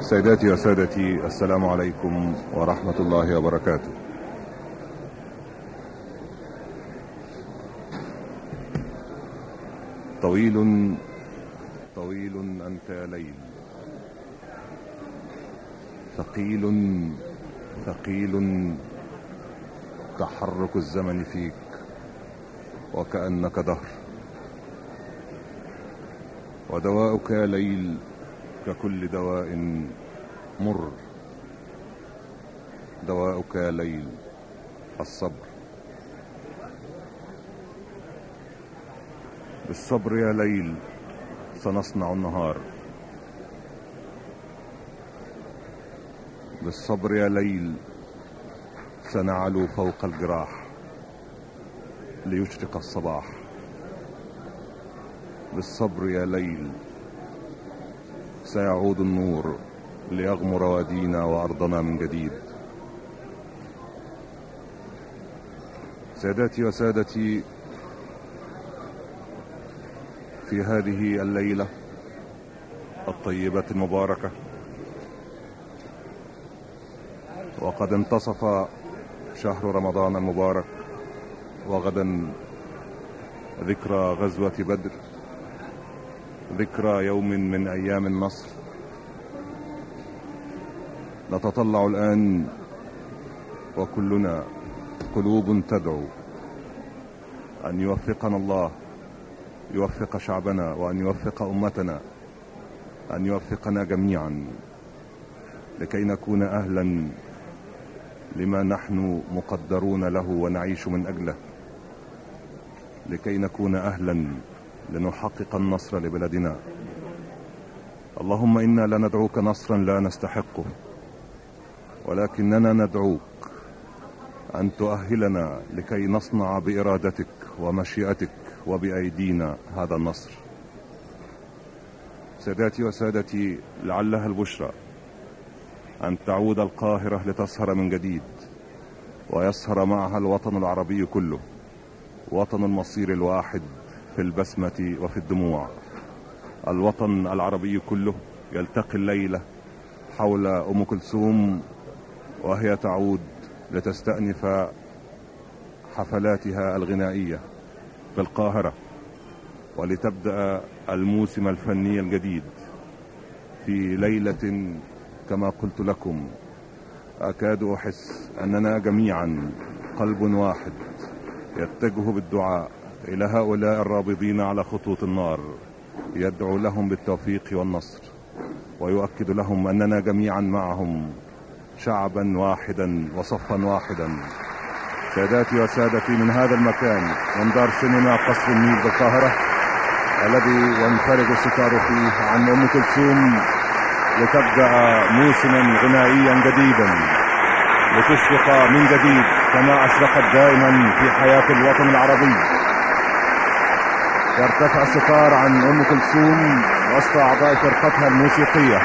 سيداتي وسادتي، السلام عليكم ورحمة الله وبركاته. طويل طويل أنت يا ليل، ثقيل ثقيل تحرك الزمن فيك وكأنك دهر، ودواؤك يا ليل ككل دواء مر. دواؤك يا ليل الصبر. بالصبر يا ليل سنصنع النهار، بالصبر يا ليل سنعلو فوق الجراح ليشرق الصباح. بالصبر يا ليل سيعود النور ليغمر وادينا وأرضنا من جديد. ساداتي وسادتي، في هذه الليلة الطيبة المباركة، وقد انتصف شهر رمضان المبارك، وغدا ذكرى غزوة بدر، ذكرى يوم من أيام النصر. نتطلع الآن وكلنا قلوب تدعو أن يوفقنا الله، يوفق شعبنا، وأن يوفق أمتنا، أن يوفقنا جميعا لكي نكون أهلا لما نحن مقدرون له ونعيش من أجله، لكي نكون أهلا لنحقق النصر لبلدنا. اللهم إنا لندعوك نصرا لا نستحقه، ولكننا ندعوك أن تؤهلنا لكي نصنع بإرادتك ومشيئتك وبأيدينا هذا النصر. ساداتي وسادتي، لعلها البشرى أن تعود القاهرة لتسهر من جديد، ويسهر معها الوطن العربي كله، وطن المصير الواحد في البسمة وفي الدموع. الوطن العربي كله يلتقي الليلة حول أم كلثوم وهي تعود لتستأنف حفلاتها الغنائية في القاهرة، ولتبدأ الموسم الفني الجديد في ليلة كما قلت لكم أكاد أحس أننا جميعا قلب واحد يتجه بالدعاء إلى هؤلاء الرابضين على خطوط النار، يدعو لهم بالتوفيق والنصر، ويؤكد لهم أننا جميعا معهم شعبا واحدا وصفا واحدا. ساداتي وسادتي، من هذا المكان، من دار سينما قصر النيل بالقاهرة، الذي ينفرج الستار فيه عن أم كلثوم لتبدأ موسما غنائيا جديدا، لتشرق من جديد كما أشرقت دائما في حياة الوطن العربي. يرتفع الستار عن أم كلثوم وسط أعضاء فرقتها الموسيقية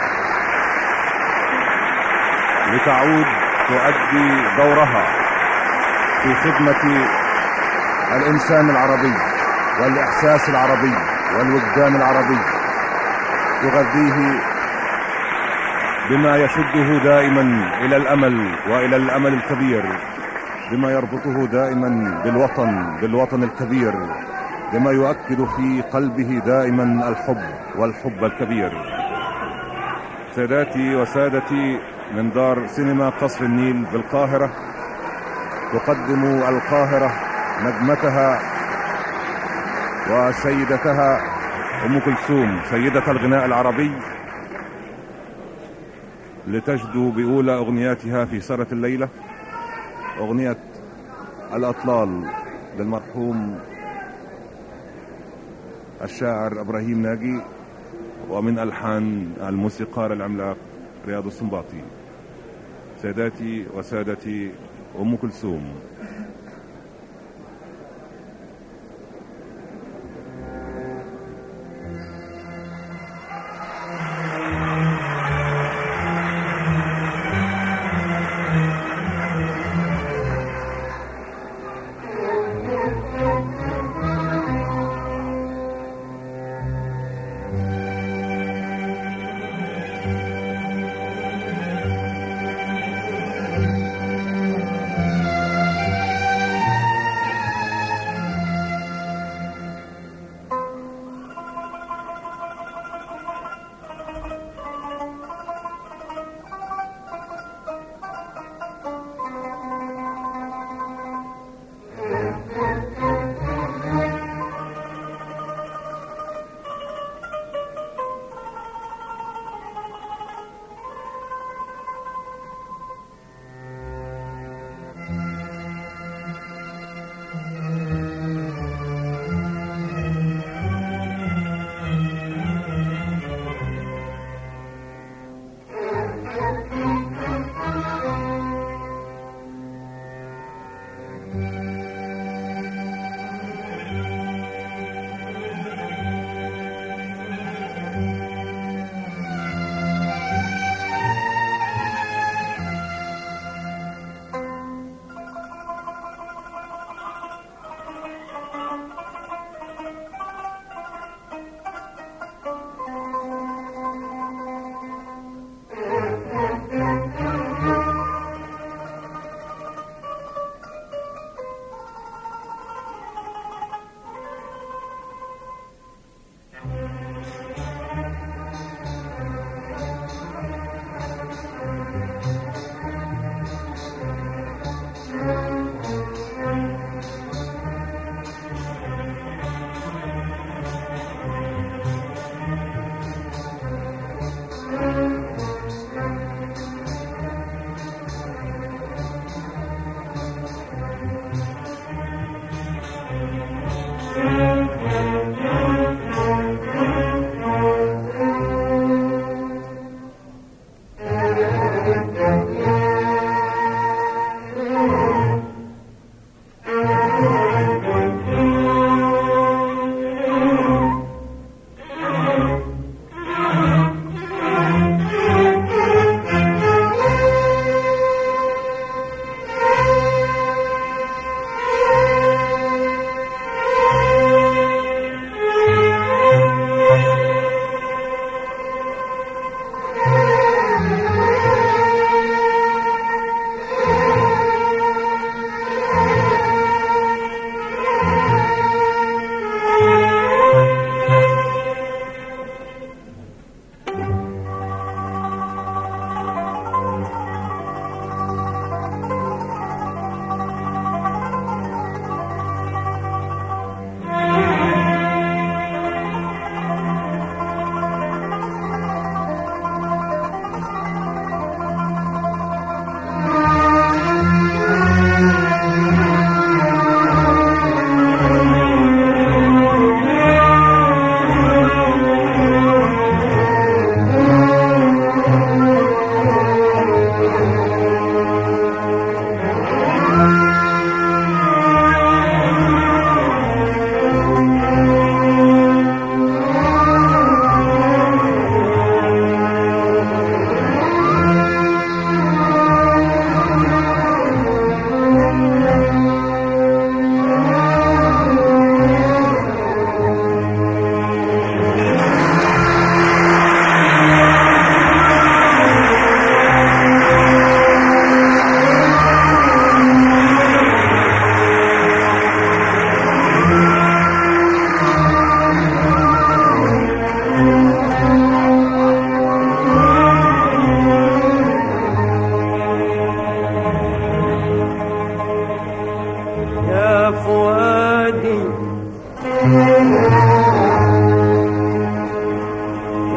لتعود تؤدي دورها في خدمة الإنسان العربي والإحساس العربي والوجدان العربي، تغذيه بما يشده دائما إلى الأمل وإلى الأمل الكبير، بما يربطه دائما بالوطن الكبير، بما يؤكد في قلبه دائما الحب والحب الكبير. ساداتي وسادتي، من دار سينما قصر النيل بالقاهرة تقدم القاهرة نجمتها وسيدتها أم كلثوم، سيدة الغناء العربي، لتجدو بأولى أغنياتها في سهرة الليلة، أغنية الأطلال للمرحوم الشاعر إبراهيم ناجي، ومن ألحان الموسيقار العملاق رياض السنباطي. ساداتي وسادتي، أم كلثوم.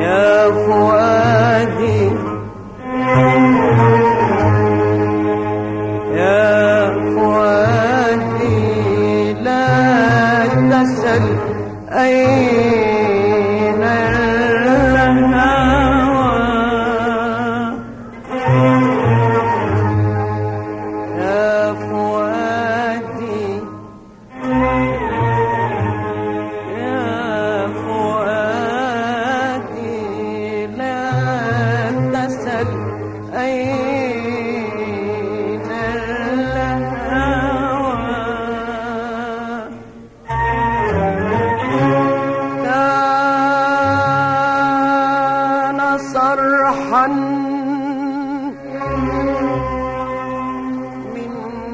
يا فؤادي يا فؤادي لا تسل أين الهوى يا فؤادي يا فؤادي لا تسل أين الهوى كان صرحا من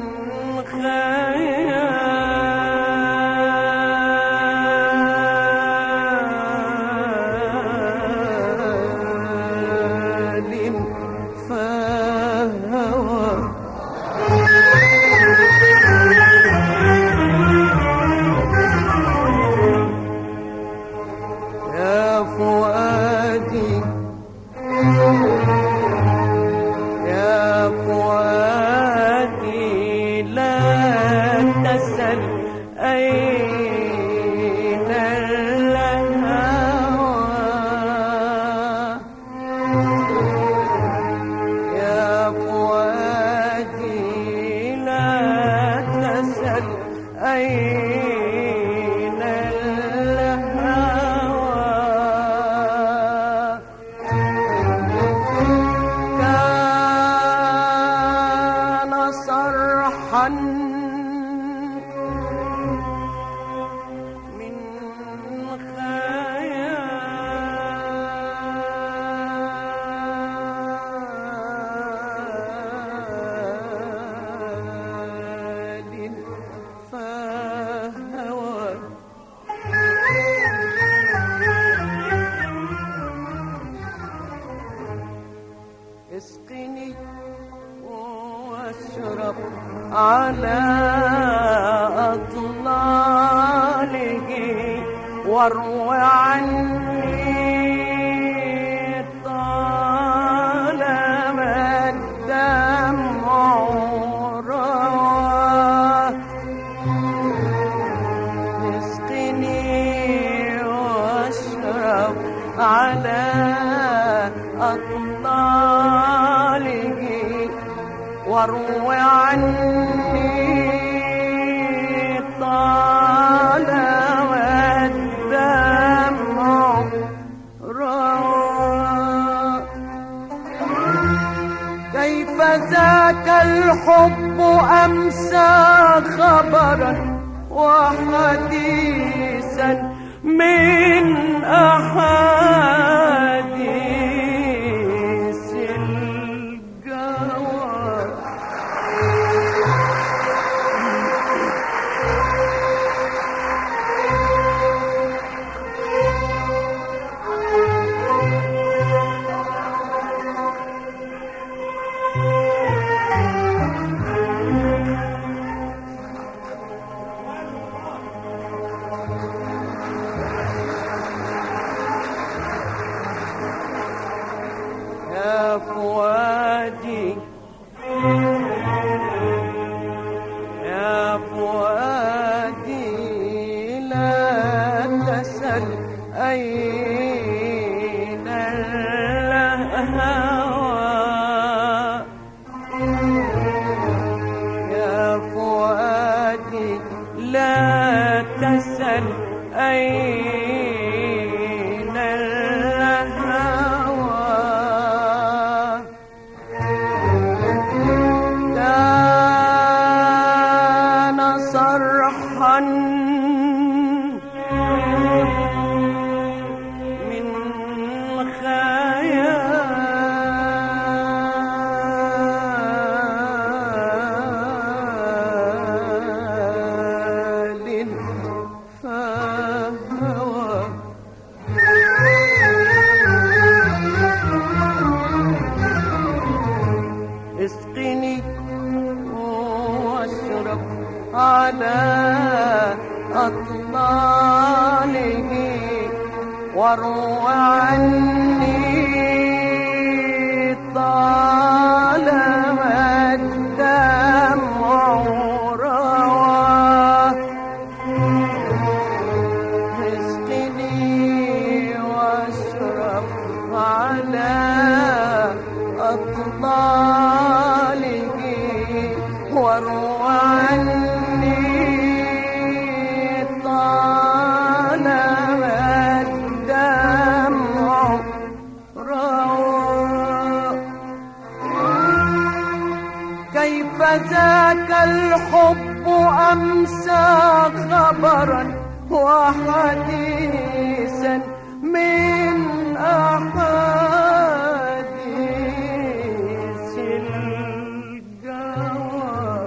خيال فهوى يا فؤادي يا فؤادي لا تسل أين الهوى يا فؤادي لا تسل أين الهوى كان صرحا من خيال فهوى اسقني واشرب على أطلاله واروي عني طالما الدمع روى اسقني واشرب على أطلاله واروي عني طالما الدمع روى كيف ذاك الحب أمسى خبرا وحديثا من أحاديث الجوى على أطلاله واروى عني طالما الدمع روى. كيف ذاك الحب أمسى خبرا وحديثا من أحاديث الجوى.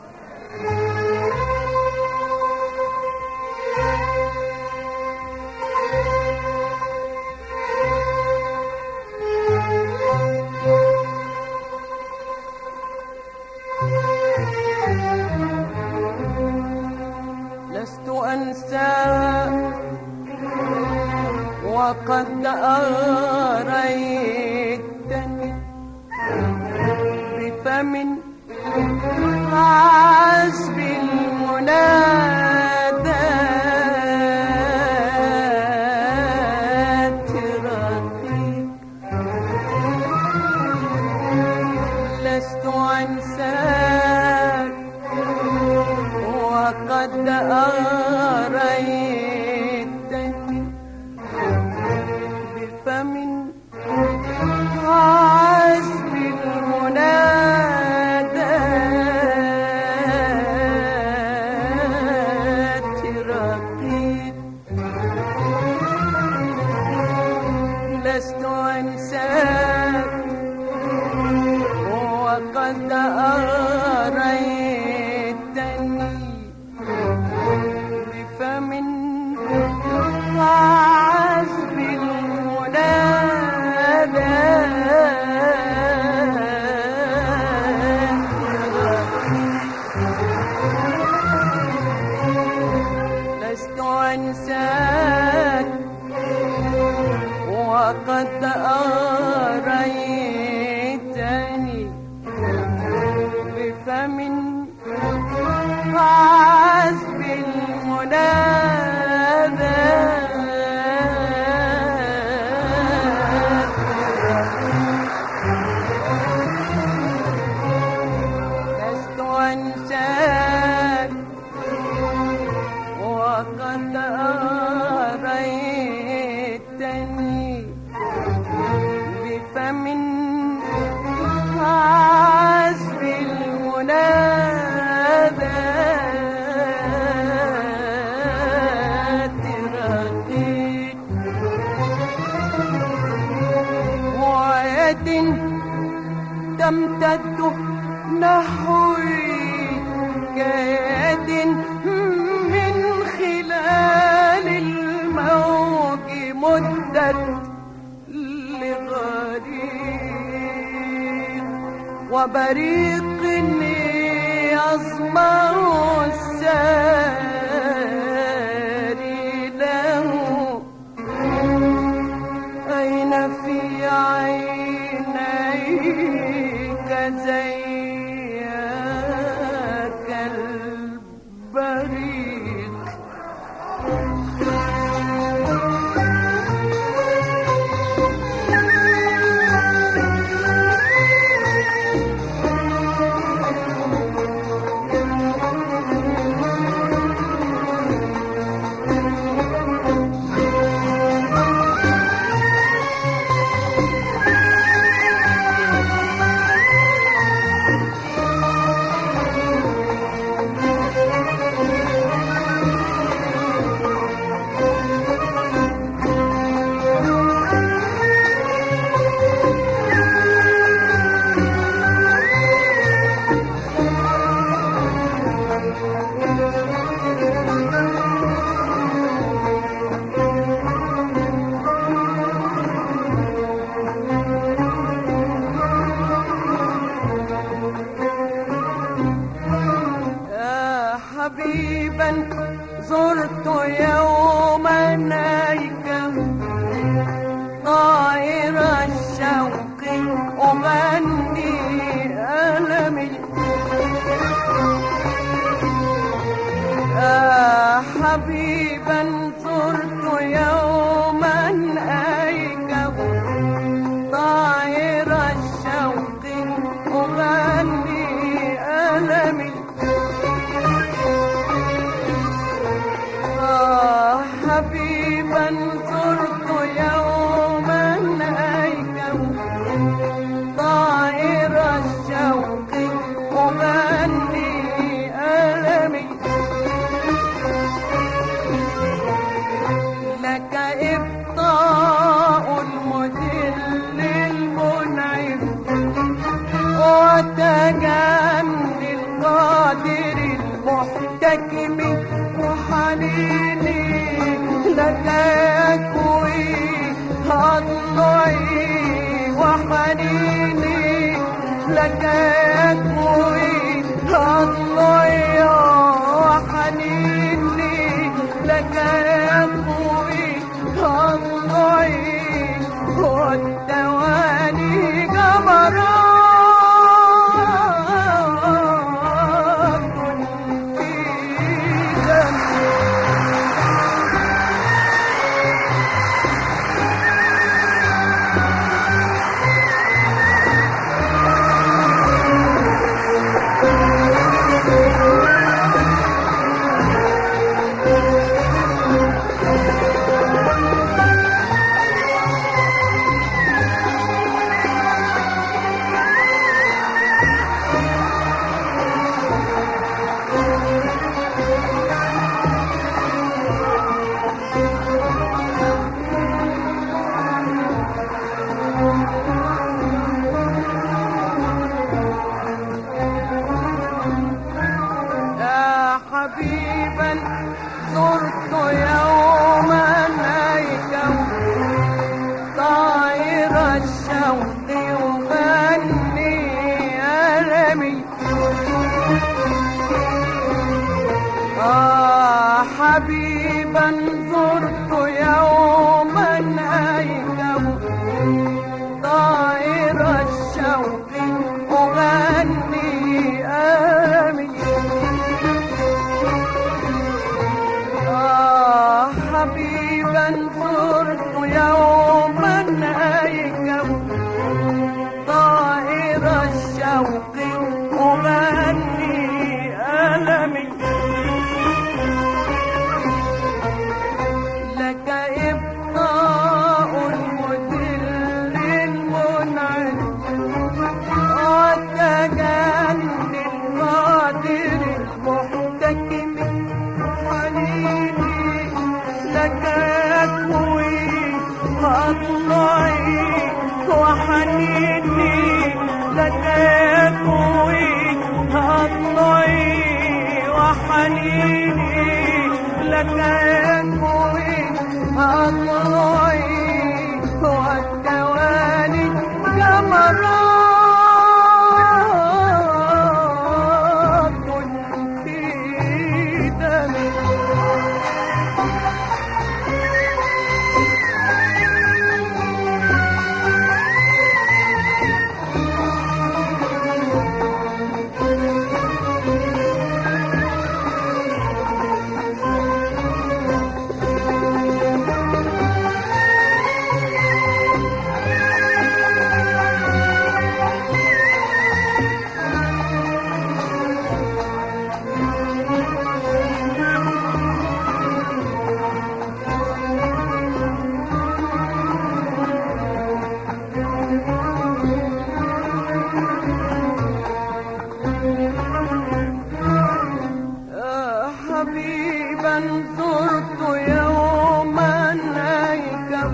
لست أنسى وقد أريتني بفم عذب المنادات رقيق. لست أنساك وقد أريتني بفم عذب المنادات رقيق. لست أنساك وقد أريتني بفم عذب المنادات. لست أنساك وقد أريتني بفم عذب المنادات. لست أنساك وقد أريتني بفم عذب المنادات رقيق. ويد تمتد نحوي كيد من خلال الموج مدت لغريق. وبريق يصمع الساري له أين في عينيك زيك البريق. وتجني القادر المحتكم وحنيني لك يكوي أضلعي وحنيني لك يكوي أضلعي وحنيني لك يكوي أضلعي والتواني جمرات في دمي. حبيبا زرت يوما أيكم طائر الشوق يغني ألمي. حبيبا زرت يوما أيكم طائر الشوق أغني ألمي. حبيبا زرت يوما أيكم طائر الشوق أغني ألمي. لك إبطاء المذل المنعم وتجني القادر المحتكم حنيني لك يكوي أضلعي وحنيني لك يكوي أضلعي وحنيني لك يكوي أضلعي والتوالي جمرات في دمي. حبيبا زرت يوما أيكم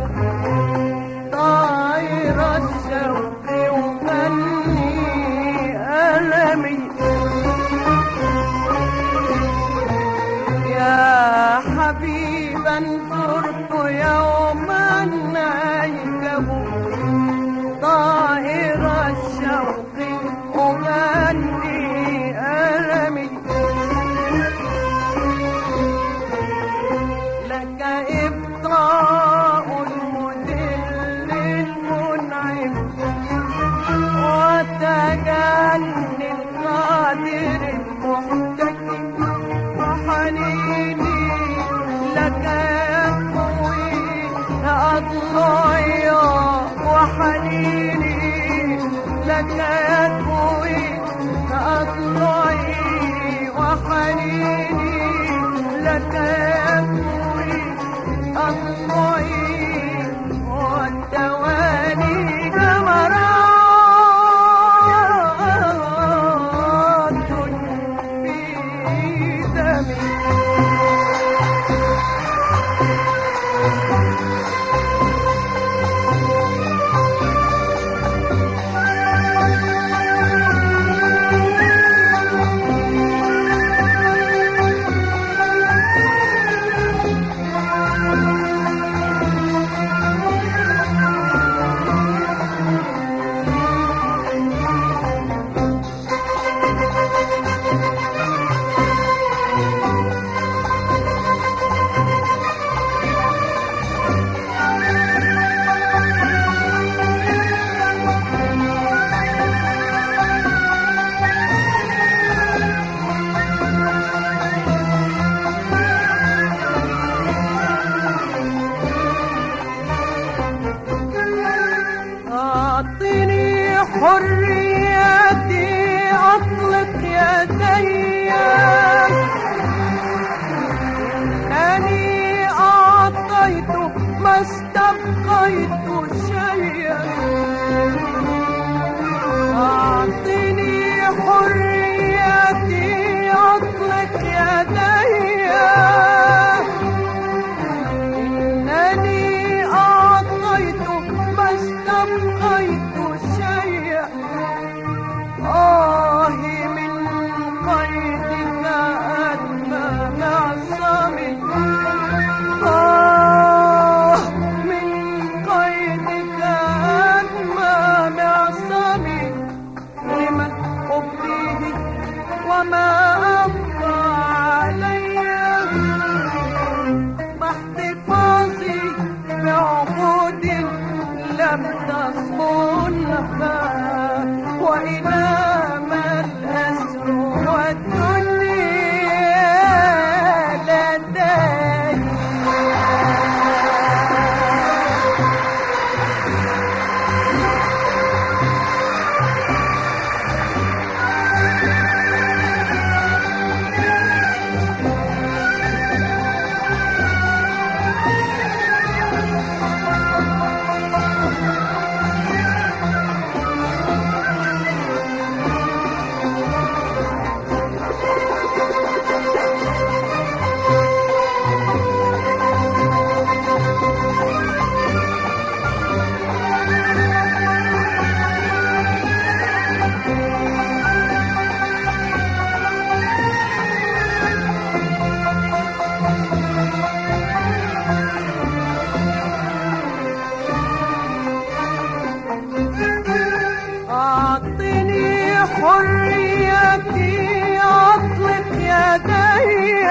طائر الشوق يغني ألمي. يا حبيبا زرت يوما أيكم طائر الشوق أغني ألمي. لك إبطاء المذل المنعم وتجني القادر المحتكم وحنيني لك يكوي أضلعي وحنيني لك يكوي أضلعي وحنيني لك يكوي أضلعي والتوالي جمرات في دمي. أعطني حريتي أطلق يدي، إنني أعطيت ما استبقيت شيئا. أعطني حريتي أطلق يدي، إنني أعطيت ما استبقيت شيئا. من قيدك أدنى معصمي، من قيدك أدنى معصمي، لمن أبديه وما أبقى علي، مع احتفاظي بعهود لم تصونها، وإلى ما الأسر والدنيا لدي. أعطني حريتي أطلق يدي،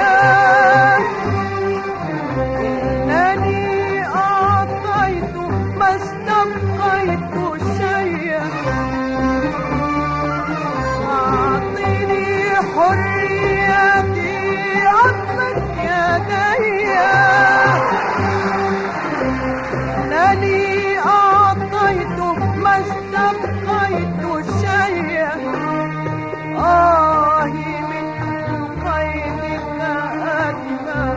إنني أعطيت ما استبقيت شيئا. أعطني حريتي أطلق يدي، إنني أعطيت ما استبقيت شيئا. من قيدك أدنى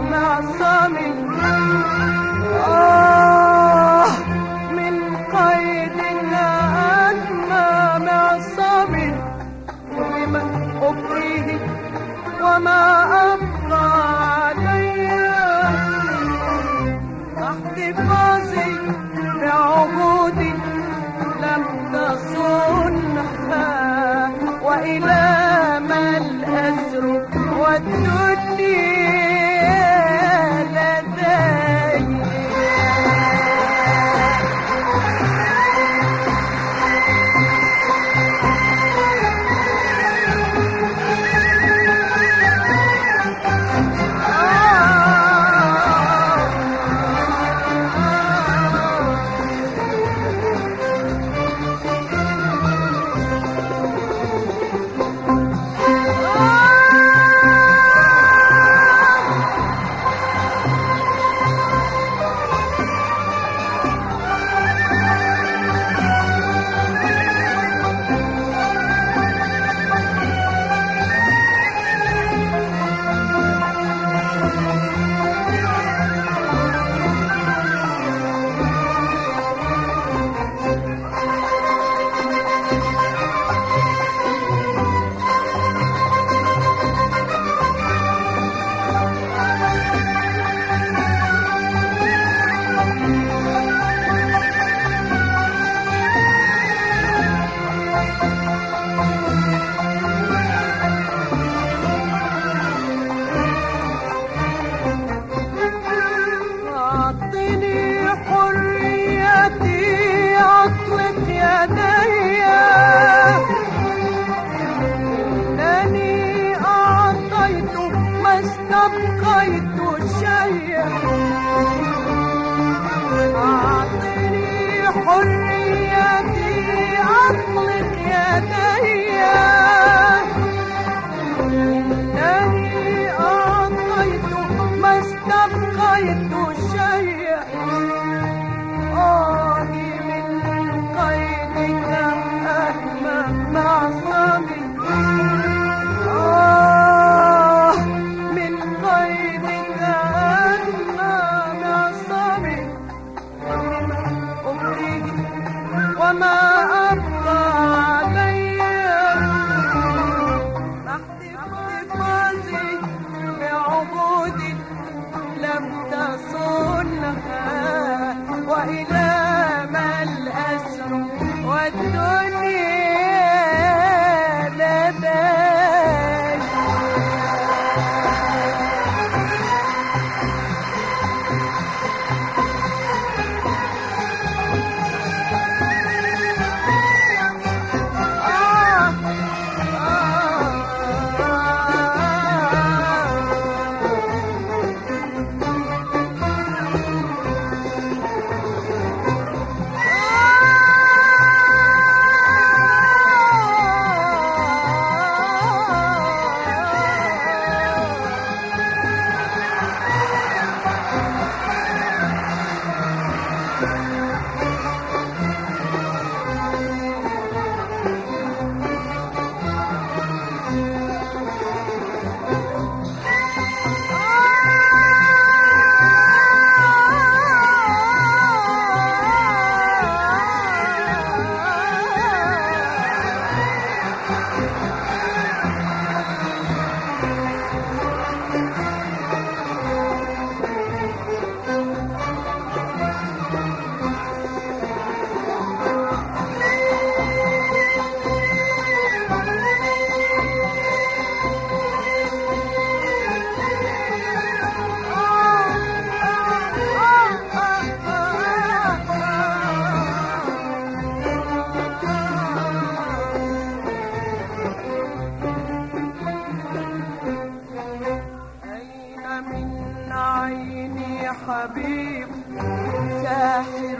حبيب ساحر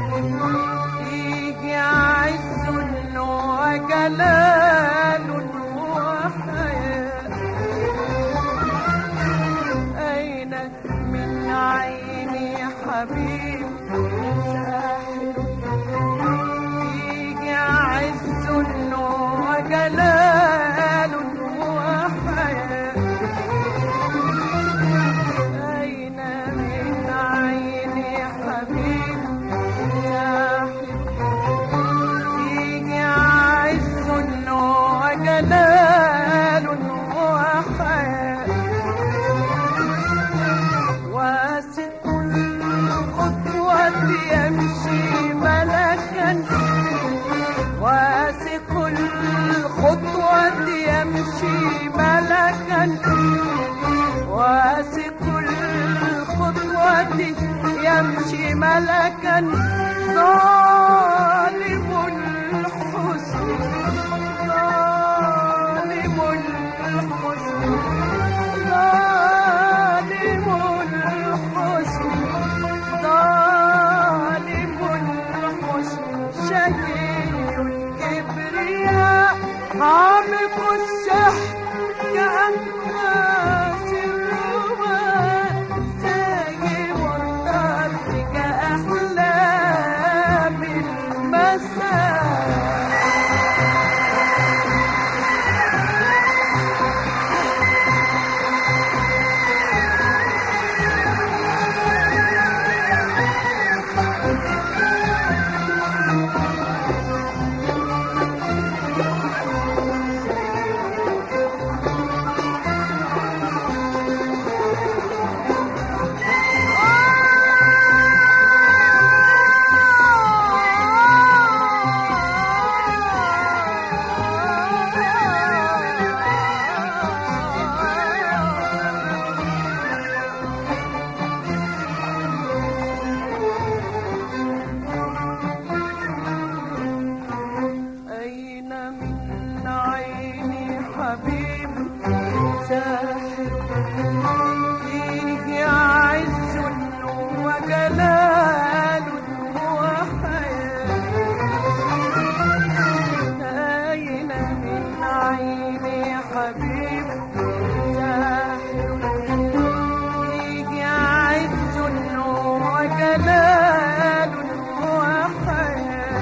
فيه عز وجلال وحياة. أين من عيني حبيب ساحر فيه عز وجلال وحياة. أين من عيني حبيب ساحر فيه عز وجلال وحياة. واثق الخطوة يمشي ملكا، واثق الخطوة يمشي ملكا، واثق الخطوة يمشي ملكا. ظالم الحسن، ظالم الحسن، ظالم الحسن، ظالم الحسن. شهي الكبرياء عامق السحر كأنفاس الرماء. سايب الأرض كأحلام المساء. أين من عيني حبيب ساحر فيه عز وجلال وحياة. أين من عيني حبيب ساحر فيه عز وجلال وحياة.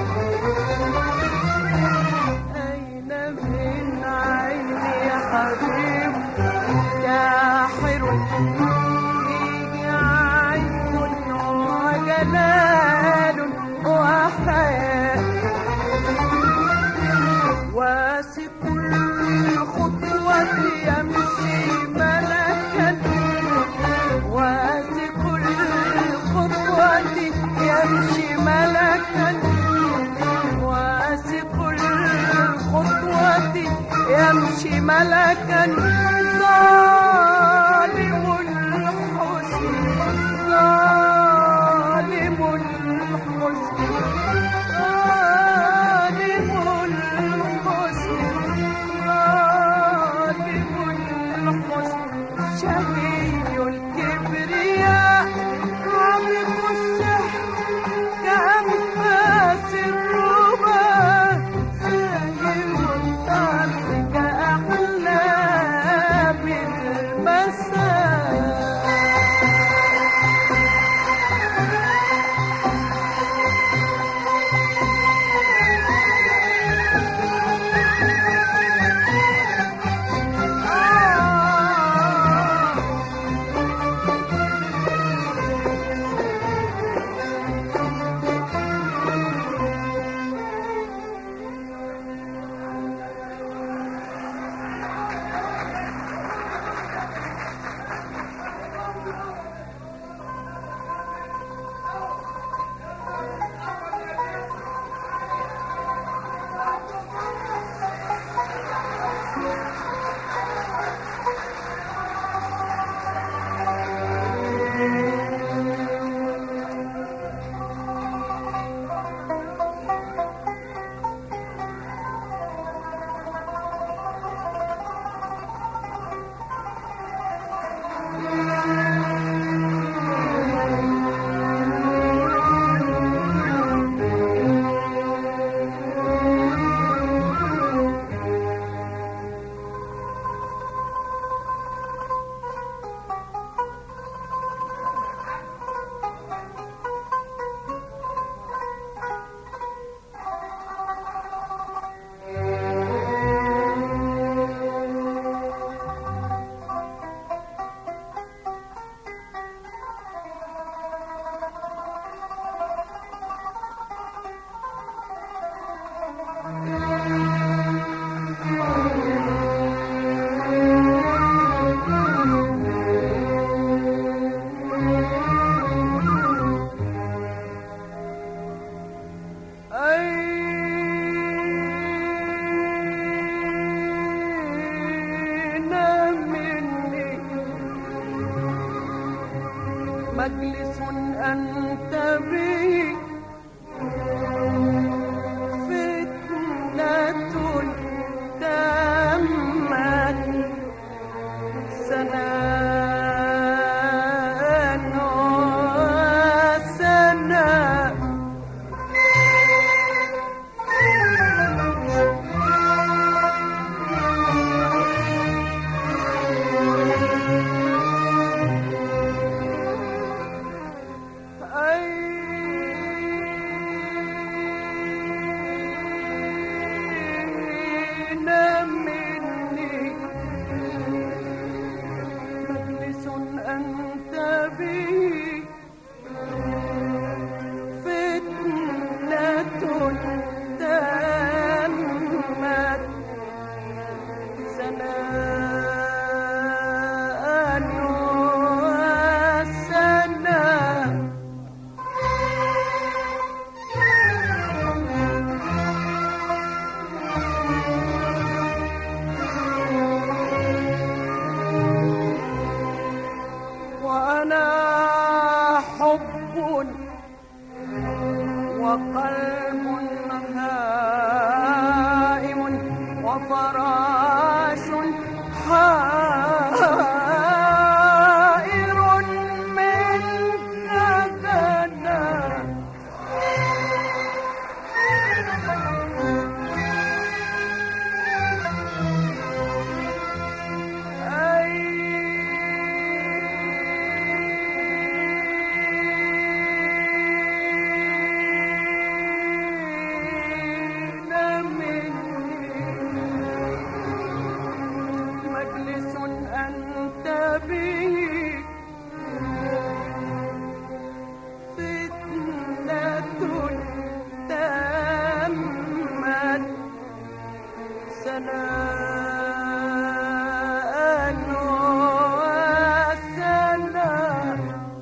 أين من عيني حبيب ساحر فيه عز وجلال وحياة. واثق الخطوة يمشي ملكا، واثق الخطوة يمشي ملكا، واثق الخطوة يمشي ملكا. ظالم الحسن، ظالم الحسن، ظالم الحسن، ظالم الحسن. شهي الكبرياء عمق السحر كأنفاس الرماء. سايب الأرض كأحلام سناء وسناء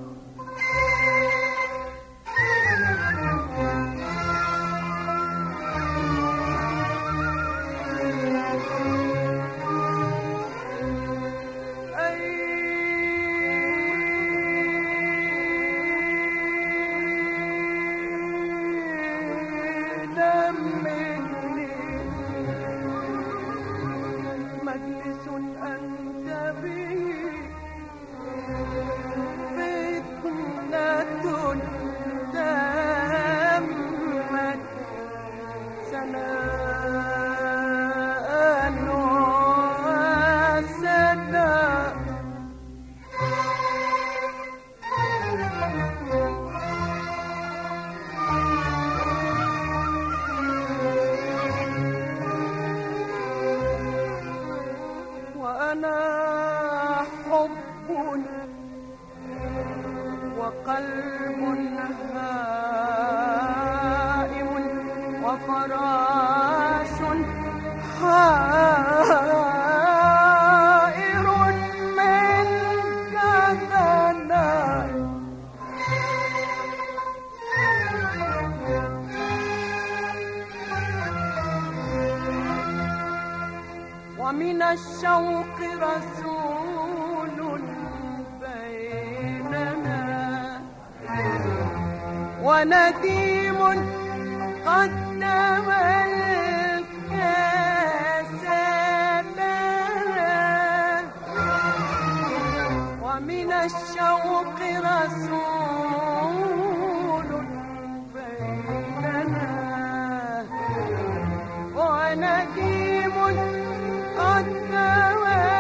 مجلس أنت به فتنة تمت سناء وسناء وأنا حب وقلب هائم وفراش حائر من كذنا ومن الشوق رسول بيننا ونديم قدم الكاس لنا ومن الشوق رسول بيننا ونديم قدم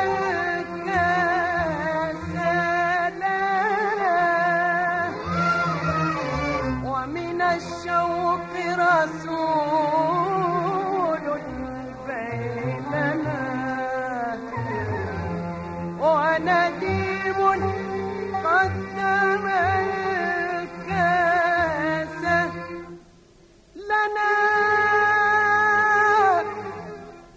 الكاس لنا ومن الشوق رسول بيننا ونديم قدم الكاس لنا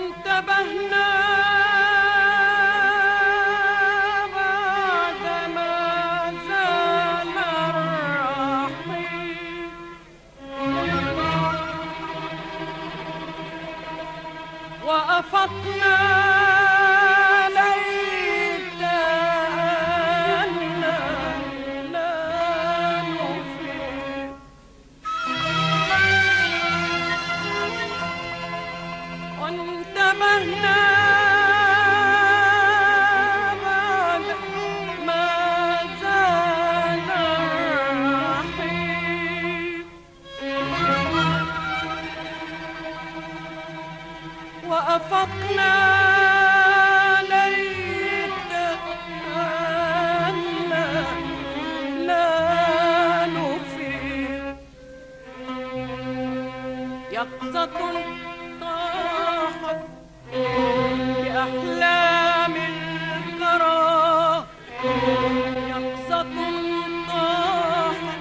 وانتبهنا بعدما زال الرحيل وأفقنا ليت أننا لا نفيق وانتبهنا بعد ما زال الرحيل وأفقنا ليت أننا لا نفيق يقظة طاحت بأحلام الكرى يقظة طاحت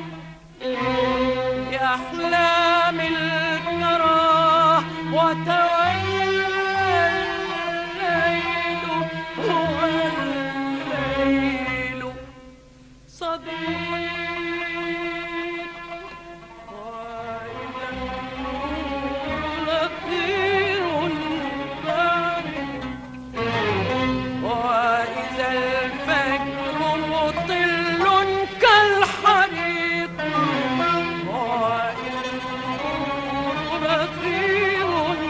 بأحلام الكرى وتولى الليل هو الليل صديق وإذا نقير بارد وإذا الفجر مطل كالحريق وإذا نقير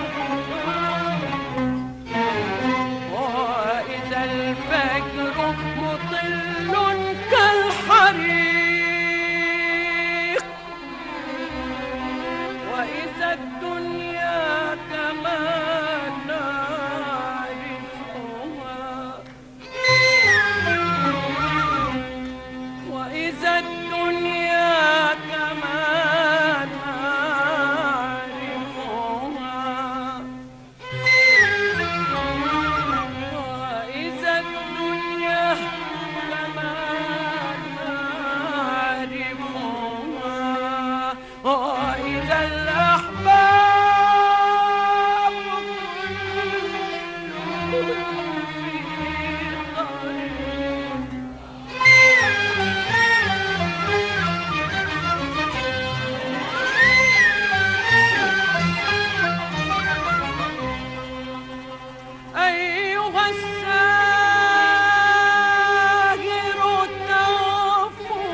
وإذا الفجر مطل كالحريق وإذا الدنيا كما نعرفها وإذا الدنيا كما نعرفها وإذا الدنيا كما نعرفها وإذا الأحباب كلهم في طريق أيها الساهر التوفو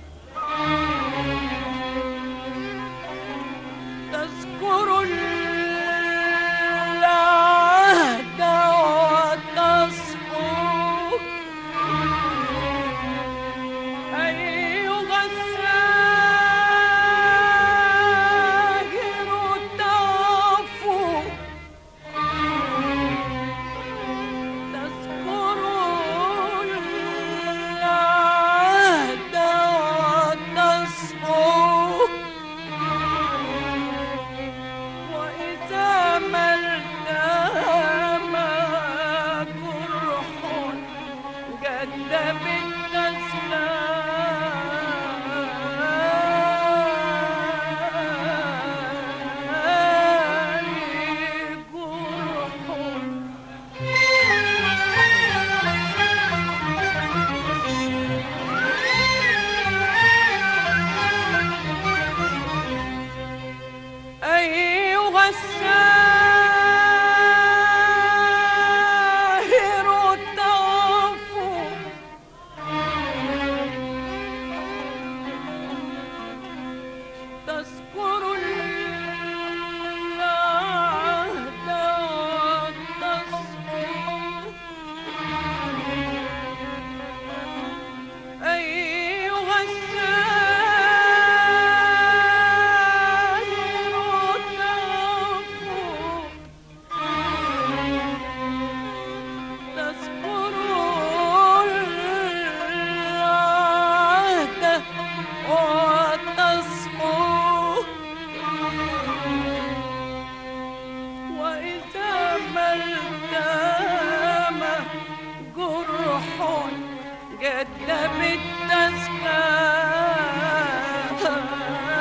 تذكر العهد وتصفو أيها الساهر التوفو تذكر العهد وتصفو وإذا ما التام جرح جد بالتسلال أيها الساهر التوفو تذكر العهد وتصفو أيها الساهر التوفو تذكر العهد وتصفو وإذا ما التام جرح جد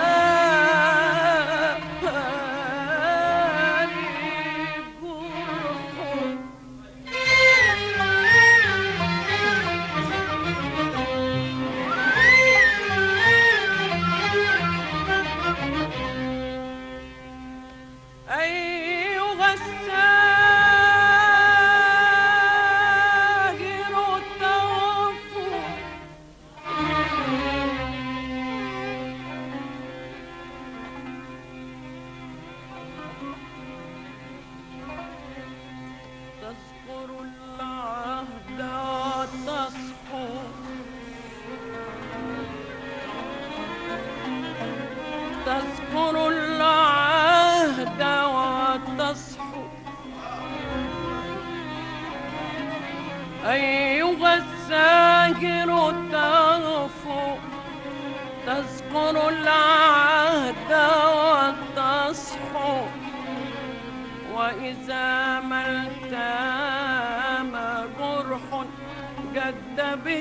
بالتسلال أيها الساهر تغفو تذكر العهد وتصحو، وإذا ما التام جرح جد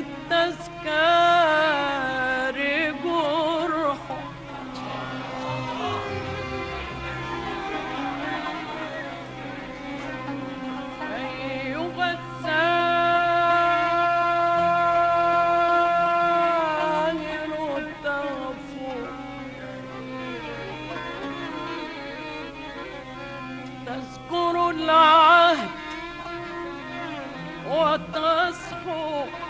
بالتذكار جرح. أيها الساهر تغفو تذكر العهد وتصحو،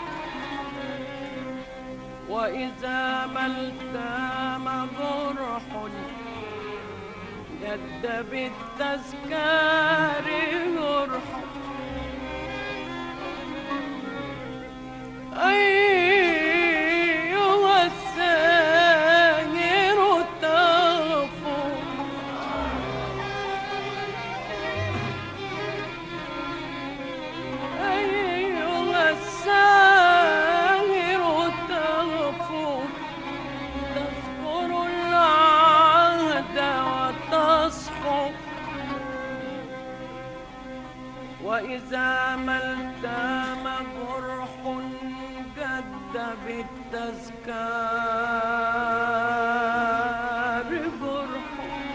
وإذا ما التام جرح جد بالتذكار جرح. أيها الساهر تغفو أيها الساهر تغفو تذكر العهد وتصحو، وإذا ما التام جرح جد بالتذكار جرح.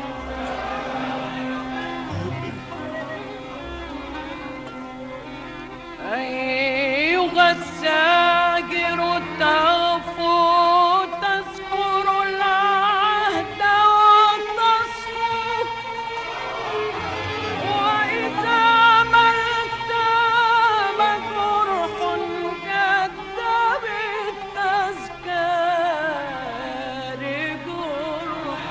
أيها الساهر تغفو تذكر العهد وتصحو، وإذا ما التام جرح جد بالتذكار جرح.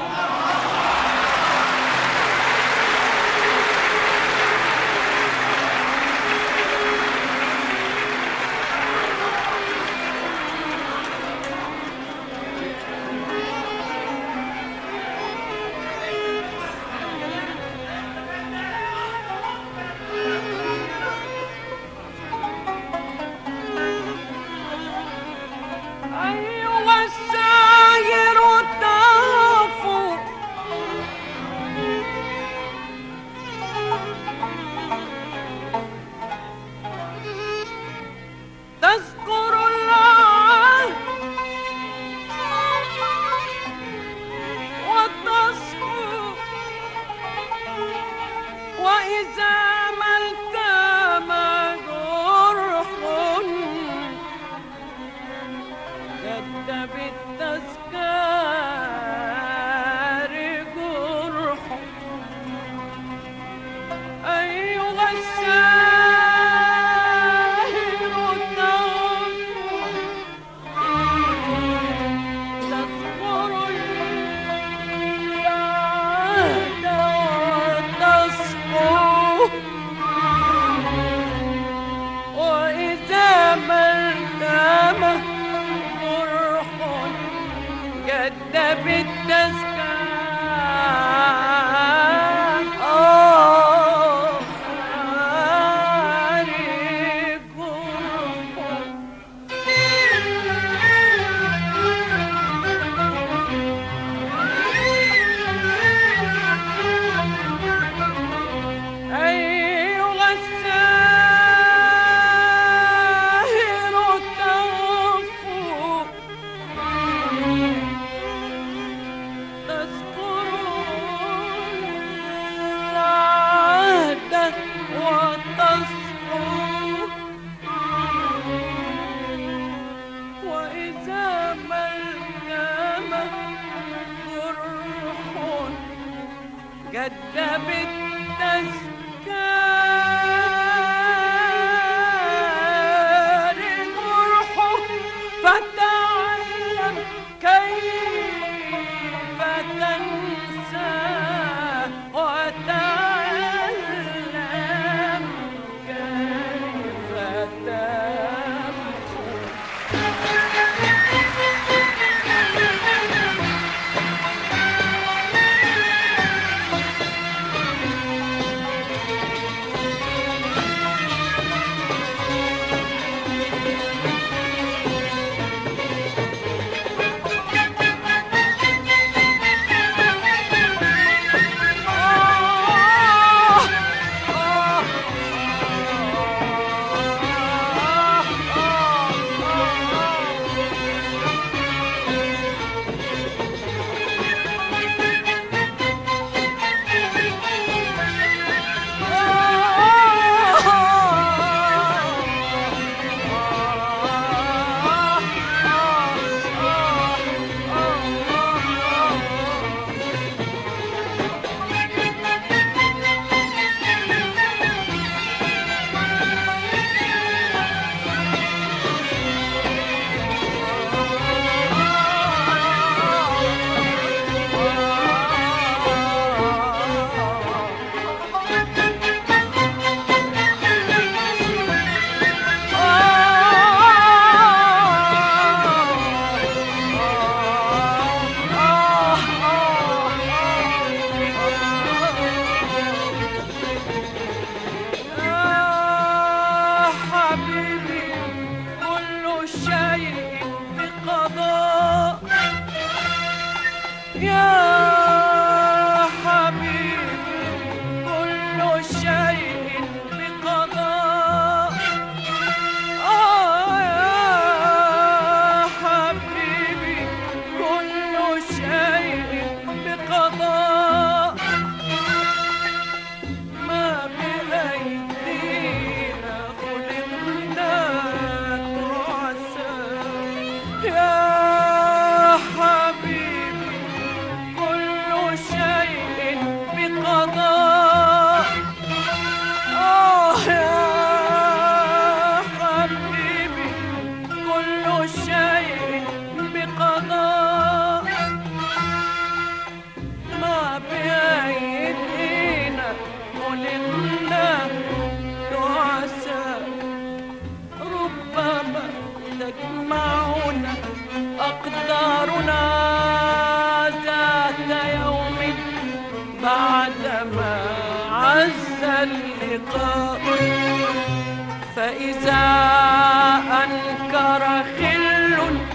فإذا أنكر خل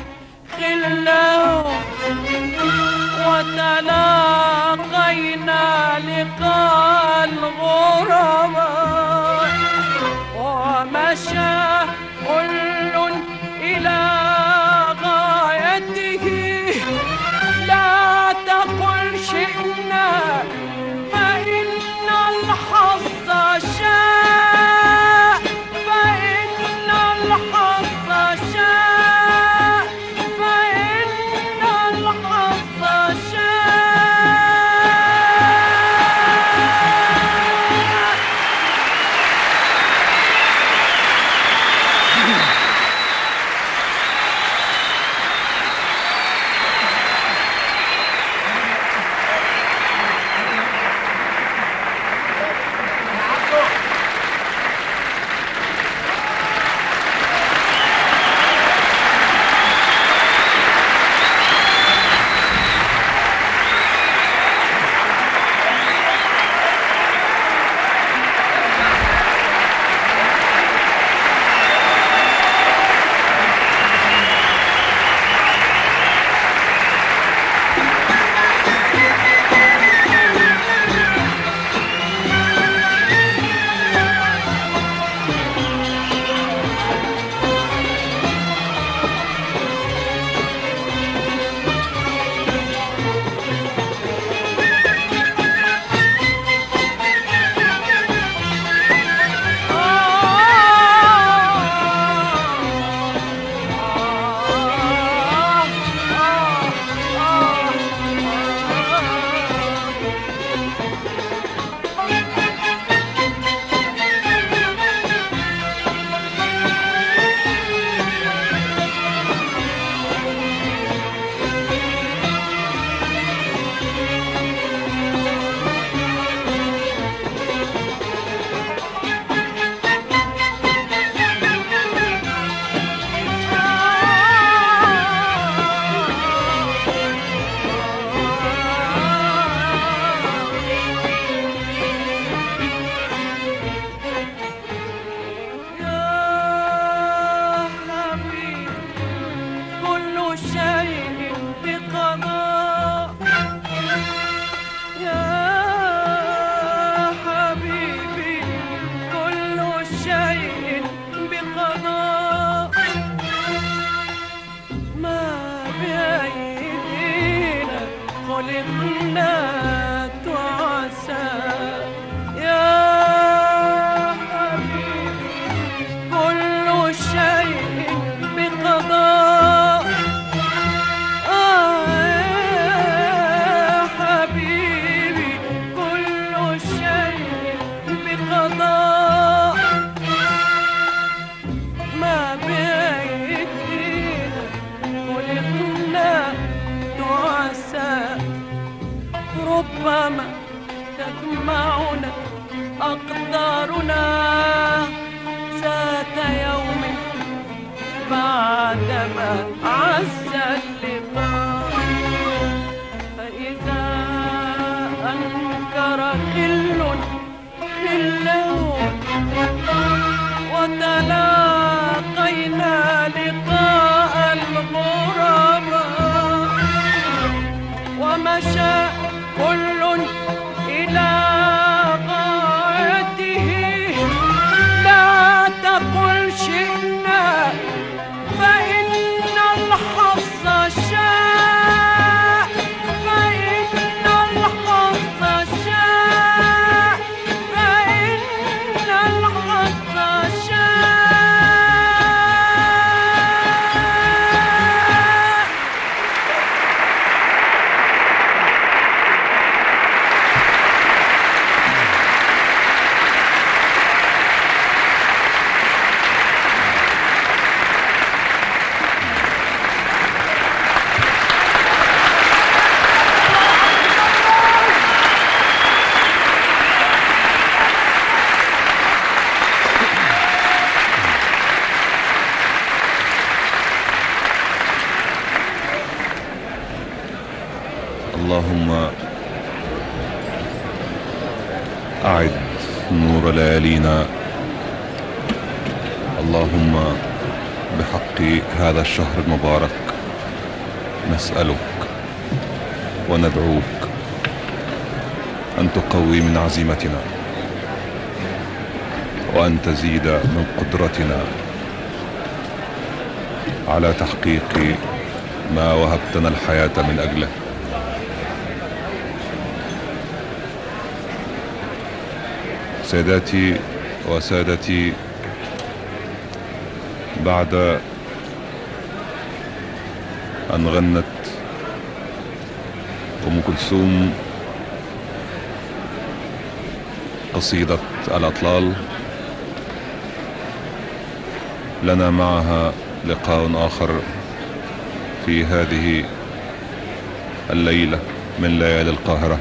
خله وتلاقينا لقاء الغرباء ومشى كل إلى غايته لا تقل شئنا فإن الحظ شاء فإن الحظ شاء فإن الحظ ربما تجمعنا أقدارنا ذات يوم بعدما عز اللقاء فإذا أنكر خل خله وتلاقينا لقاء الغرباء ومشى كل إلى غايته لا تقل شئنا فإن الحظ شاء فإن الحظ شاء فإن الحظ شاء اللهم أعد نور ليالينا، اللهم بحق هذا الشهر المبارك نسألك وندعوك أن تقوي من عزيمتنا وأن تزيد من قدرتنا على تحقيق ما وهبتنا الحياة من أجله. سيداتي وسادتي، بعد أن غنت أم كلثوم قصيدة الأطلال، لنا معها لقاء آخر في هذه الليلة من ليالي القاهرة،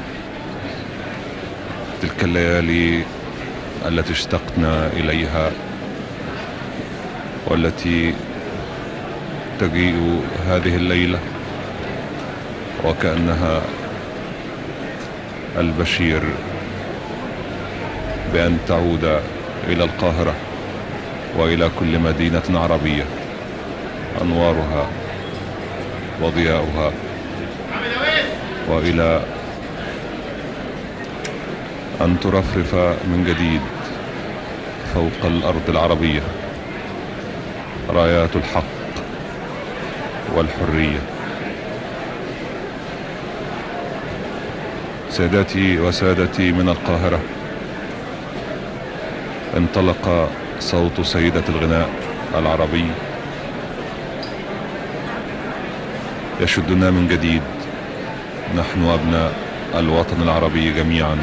تلك الليالي التي اشتقنا إليها والتي تجيء هذه الليلة وكأنها البشير بأن تعود إلى القاهرة وإلى كل مدينة عربية أنوارها وضياؤها، وإلى أن ترفرف من جديد فوق الأرض العربية رايات الحق والحرية. سادتي وسادتي، من القاهرة انطلق صوت سيدة الغناء العربي يشدنا من جديد، نحن أبناء الوطن العربي جميعا،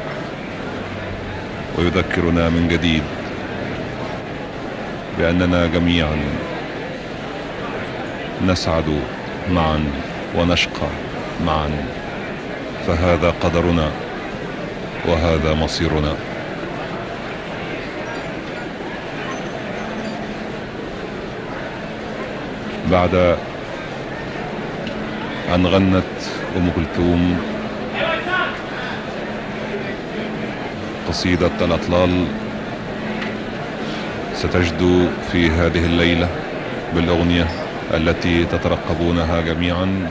ويذكرنا من جديد بأننا جميعا نسعد معا ونشقى معا، فهذا قدرنا وهذا مصيرنا. بعد أن غنت أم كلثوم قصيدة الأطلال، ستجدو في هذه الليلة بالأغنية التي تترقبونها جميعا،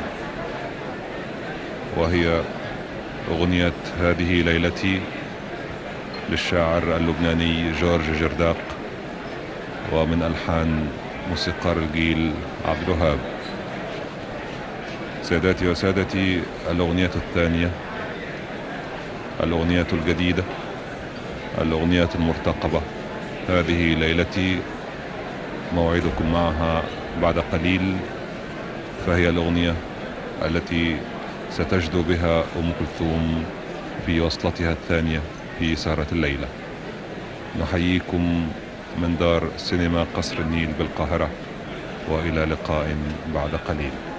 وهي أغنية هذه ليلتي للشاعر اللبناني جورج جرداق، ومن ألحان موسيقار الجيل عبد الوهاب. ساداتي وسادتي، الأغنية الثانية، الأغنية الجديدة، الأغنية المرتقبة، هذه ليلتي موعدكم معها بعد قليل، فهي الأغنية التي ستجدو بها أم كلثوم في وصلتها الثانية في سهرة الليلة. نحييكم من دار سينما قصر النيل بالقاهرة، وإلى لقاء بعد قليل.